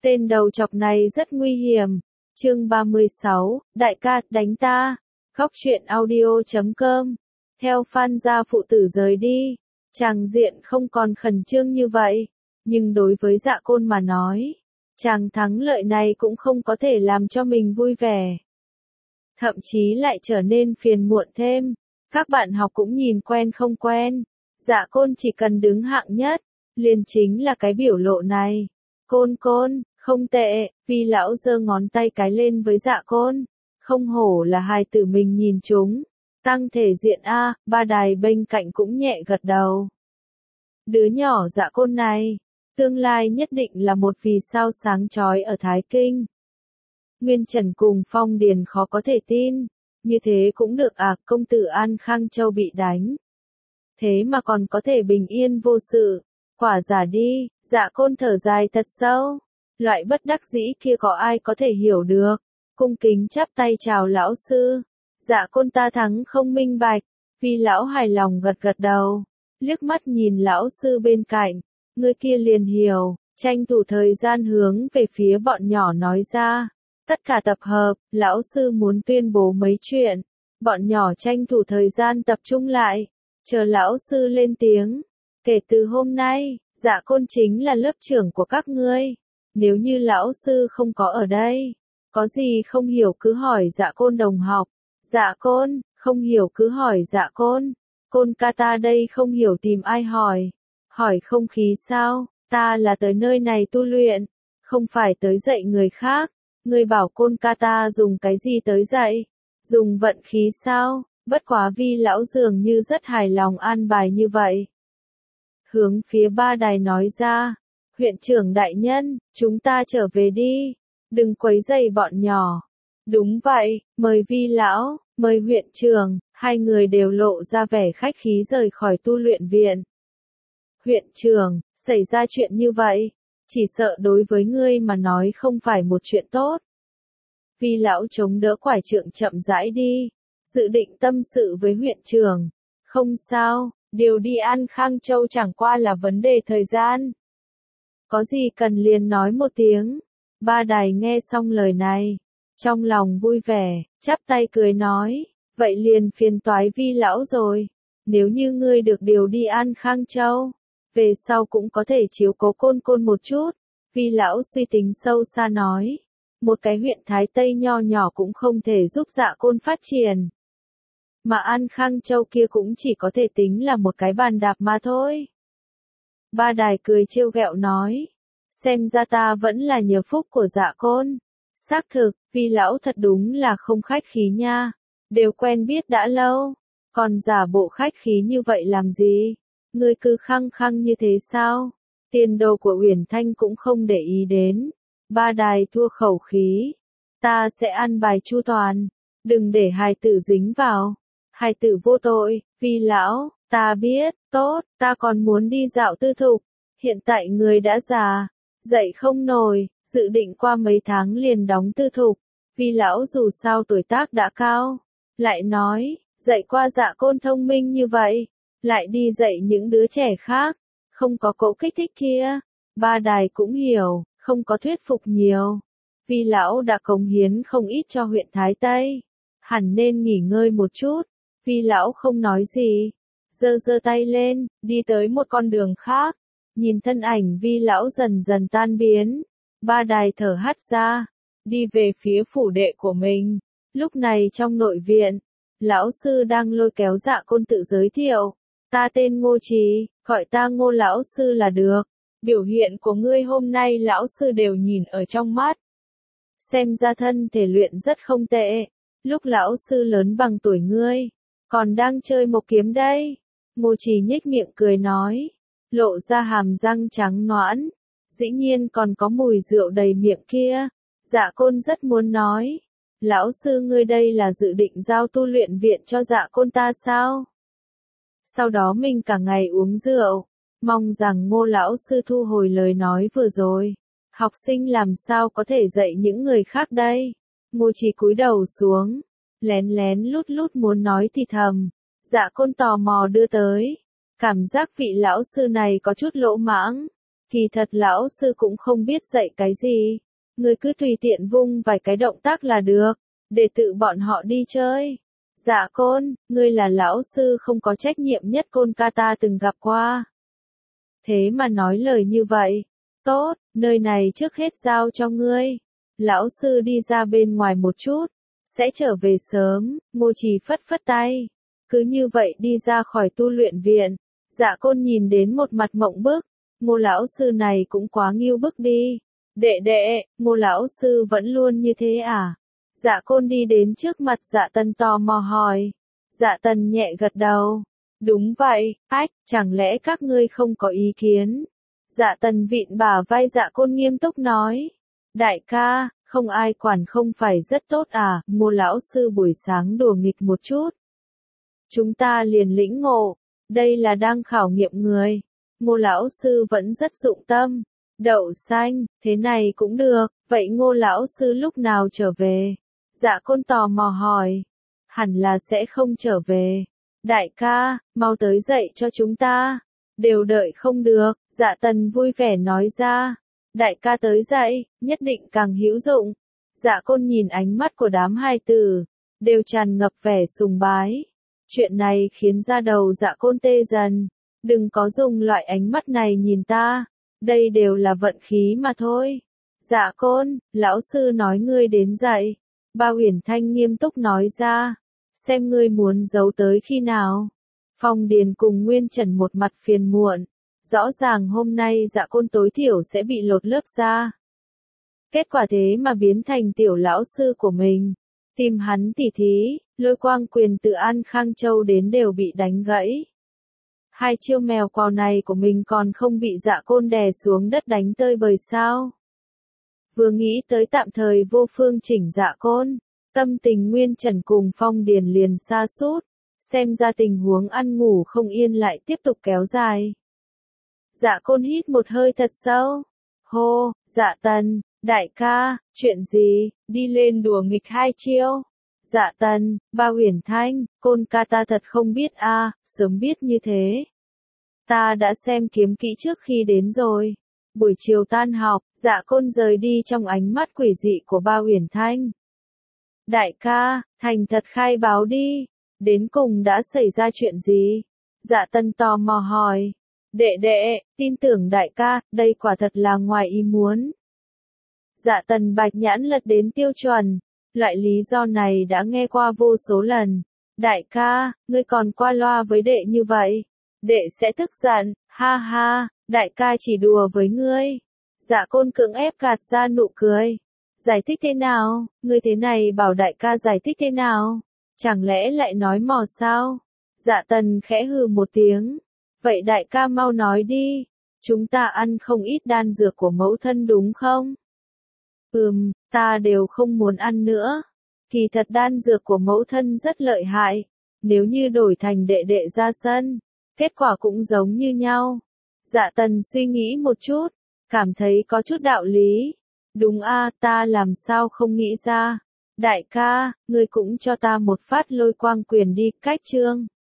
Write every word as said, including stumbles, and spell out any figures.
Tên đầu chọc này rất nguy hiểm. Chương ba mươi sáu, đại ca, đánh ta. Góc truyện audio chấm com. Theo Phan gia phụ tử rời đi, chàng diện không còn khẩn trương như vậy. Nhưng đối với Dạ Côn mà nói, chàng thắng lợi này cũng không có thể làm cho mình vui vẻ. Thậm chí lại trở nên phiền muộn thêm. Các bạn học cũng nhìn quen không quen. Dạ Côn chỉ cần đứng hạng nhất, liền chính là cái biểu lộ này. Côn côn, không tệ, Vi lão giơ ngón tay cái lên với Dạ Côn. Không hổ là hài tử mình nhìn chúng. Tăng thể diện A, ba đài bên cạnh cũng nhẹ gật đầu. Đứa nhỏ Dạ Côn này, tương lai nhất định là một vì sao sáng chói ở Thái Kinh. Nguyên Trần cùng Phong Điền khó có thể tin, như thế cũng được à, công tử An Khang Châu bị đánh. Thế mà còn có thể bình yên vô sự, quả giả đi. Dạ Côn thở dài thật sâu, loại bất đắc dĩ kia có ai có thể hiểu được. Cung kính chắp tay chào lão sư. Dạ Côn ta thắng không minh bạch. Vi lão hài lòng gật gật đầu, liếc mắt nhìn lão sư bên cạnh, người kia liền hiểu, tranh thủ thời gian hướng về phía bọn nhỏ nói ra. Tất cả tập hợp, lão sư muốn tuyên bố mấy chuyện. Bọn nhỏ tranh thủ thời gian tập trung lại, chờ lão sư lên tiếng. Kể từ hôm nay, Dạ Côn chính là lớp trưởng của các ngươi. Nếu như lão sư không có ở đây, có gì không hiểu cứ hỏi Dạ Côn đồng học. Dạ Côn, không hiểu cứ hỏi Dạ Côn. Côn ca ta đây không hiểu tìm ai hỏi. Hỏi không khí sao, ta là tới nơi này tu luyện, không phải tới dạy người khác. Ngươi bảo Côn ca ta dùng cái gì tới dạy? Dùng vận khí sao? Bất quá Vi lão dường như rất hài lòng an bài như vậy. Hướng phía ba đài nói ra, huyện trưởng đại nhân, chúng ta trở về đi, đừng quấy rầy bọn nhỏ. Đúng vậy, mời Vi lão, mời huyện trưởng, hai người đều lộ ra vẻ khách khí rời khỏi tu luyện viện. Huyện trưởng, xảy ra chuyện như vậy, chỉ sợ đối với ngươi mà nói không phải một chuyện tốt. Vi lão chống đỡ quải trượng chậm rãi đi, dự định tâm sự với huyện trưởng. Không sao, điều đi An Khang Châu chẳng qua là vấn đề thời gian. Có gì cần liền nói một tiếng. Ba đài nghe xong lời này, trong lòng vui vẻ, chắp tay cười nói, vậy liền phiền toái Vi lão rồi. Nếu như ngươi được điều đi An Khang Châu, về sau cũng có thể chiếu cố Côn Côn một chút. Vi lão suy tính sâu xa nói, một cái huyện Thái Tây nho nhỏ cũng không thể giúp Dạ Côn phát triển. Mà An Khang Châu kia cũng chỉ có thể tính là một cái bàn đạp mà thôi. Ba đài cười trêu ghẹo nói, xem ra ta vẫn là nhờ phúc của Dạ Côn. Xác thực, Vi lão thật đúng là không khách khí nha, đều quen biết đã lâu, còn giả bộ khách khí như vậy làm gì? Ngươi cứ khăng khăng như thế sao? Tiền đồ của Uyển Thanh cũng không để ý đến. Ba đài thua khẩu khí, ta sẽ ăn bài chu toàn, đừng để hài tử dính vào. Hài tử vô tội. Vi lão, ta biết, tốt, ta còn muốn đi dạo tư thục. Hiện tại người đã già, dậy không nổi, dự định qua mấy tháng liền đóng tư thục. Vi lão dù sao tuổi tác đã cao, lại nói, dạy qua Dạ Côn thông minh như vậy, lại đi dạy những đứa trẻ khác, không có cỗ kích thích kia. Ba đài cũng hiểu, không có thuyết phục nhiều. Vi lão đã cống hiến không ít cho huyện Thái Tây, hẳn nên nghỉ ngơi một chút. Vi lão không nói gì, giơ giơ tay lên, đi tới một con đường khác. Nhìn thân ảnh Vi lão dần dần tan biến, ba đài thở hắt ra, đi về phía phủ đệ của mình. Lúc này trong nội viện, lão sư đang lôi kéo Dạ Côn tự giới thiệu, ta tên Ngô Trì, gọi ta Ngô lão sư là được. Biểu hiện của ngươi hôm nay lão sư đều nhìn ở trong mắt. Xem ra thân thể luyện rất không tệ, lúc lão sư lớn bằng tuổi ngươi, còn đang chơi mộc kiếm đây. Ngô Trì nhếch miệng cười nói, lộ ra hàm răng trắng nõn, dĩ nhiên còn có mùi rượu đầy miệng kia. Dạ Côn rất muốn nói, lão sư ngươi đây là dự định giao tu luyện viện cho Dạ Côn ta sao? Sau đó mình cả ngày uống rượu, mong rằng Ngô lão sư thu hồi lời nói vừa rồi. Học sinh làm sao có thể dạy những người khác đây? Ngô Trì cúi đầu xuống, lén lén lút lút muốn nói thì thầm. Dạ Côn tò mò đưa tới, cảm giác vị lão sư này có chút lỗ mãng, Kỳ thật lão sư cũng không biết dạy cái gì. Ngươi cứ tùy tiện vung vài cái động tác là được, để tự bọn họ đi chơi. Dạ Côn, ngươi là lão sư không có trách nhiệm nhất Côn ca ta từng gặp qua. Thế mà nói lời như vậy. Tốt, nơi này trước hết giao cho ngươi. Lão sư đi ra bên ngoài một chút, sẽ trở về sớm. Ngô Trì phất phất tay. Cứ như vậy đi ra khỏi tu luyện viện. Dạ Côn nhìn đến một mặt mộng bức. Ngô lão sư này cũng quá nghiêu bức đi. Đệ đệ, Ngô lão sư vẫn luôn như thế à? Dạ Côn đi đến trước mặt Dạ Tần tò mò hỏi. Dạ Tần nhẹ gật đầu. Đúng vậy, ách, chẳng lẽ các ngươi không có ý kiến? Dạ Tần vịn bả vai Dạ Côn nghiêm túc nói. Đại ca, không ai quản không phải rất tốt à? Ngô lão sư buổi sáng đùa nghịch một chút. Chúng ta liền lĩnh ngộ, đây là đang khảo nghiệm người. Ngô lão sư vẫn rất dụng tâm. Đậu xanh, thế này cũng được, vậy Ngô lão sư lúc nào trở về? Dạ Côn tò mò hỏi. Hẳn là sẽ không trở về. Đại ca, mau tới dậy cho chúng ta. Đều đợi không được, Dạ Tần vui vẻ nói ra. Đại ca tới dậy, nhất định càng hữu dụng. Dạ Côn nhìn ánh mắt của đám hài tử, đều tràn ngập vẻ sùng bái. Chuyện này khiến da đầu Dạ Côn tê dần. Đừng có dùng loại ánh mắt này nhìn ta. Đây đều là vận khí mà thôi. Dạ Côn, lão sư nói ngươi đến dậy. Ba Uyển Thanh nghiêm túc nói ra. Xem ngươi muốn giấu tới khi nào. Phong Điền cùng Nguyên Trần một mặt phiền muộn. Rõ ràng hôm nay Dạ Côn tối thiểu sẽ bị lột lớp ra. Kết quả thế mà biến thành tiểu lão sư của mình. Tìm hắn tỉ thí, Lôi Quang Quyền từ An Khang Châu đến đều bị đánh gãy. Hai chiêu mèo quào này của mình còn không bị Dạ Côn đè xuống đất đánh tơi bời sao. Vừa nghĩ tới tạm thời vô phương chỉnh Dạ Côn, tâm tình Nguyên Trần cùng Phong Điền liền sa sút, xem ra tình huống ăn ngủ không yên lại tiếp tục kéo dài. Dạ Côn hít một hơi thật sâu. Hô, Dạ Tần, đại ca, chuyện gì, đi lên đùa nghịch hai chiêu. Dạ Tần, Ba Uyển Thanh, Côn ca ta thật không biết a, à, sớm biết như thế. Ta đã xem kiếm kỹ trước khi đến rồi. Buổi chiều tan học, Dạ Côn rời đi trong ánh mắt quỷ dị của Ba Uyển Thanh. Đại ca, thành thật khai báo đi, đến cùng đã xảy ra chuyện gì? Dạ Tần tò mò hỏi. Đệ đệ, tin tưởng đại ca, đây quả thật là ngoài ý muốn. Dạ Tần bạch nhãn lật đến tiêu chuẩn, loại lý do này đã nghe qua vô số lần. Đại ca, ngươi còn qua loa với đệ như vậy. Đệ sẽ tức giận, ha ha, đại ca chỉ đùa với ngươi. Dạ Côn cưỡng ép gạt ra nụ cười. Giải thích thế nào, ngươi thế này bảo đại ca giải thích thế nào? Chẳng lẽ lại nói mò sao? Dạ Tần khẽ hừ một tiếng. Vậy đại ca mau nói đi, chúng ta ăn không ít đan dược của mẫu thân đúng không? Ừm, ta đều không muốn ăn nữa. Kỳ thật đan dược của mẫu thân rất lợi hại, nếu như đổi thành đệ đệ ra sân, kết quả cũng giống như nhau. Dạ Tần suy nghĩ một chút, cảm thấy có chút đạo lý. Đúng a, ta làm sao không nghĩ ra. Đại ca, ngươi cũng cho ta một phát Lôi Quang Quyền đi, cách chương.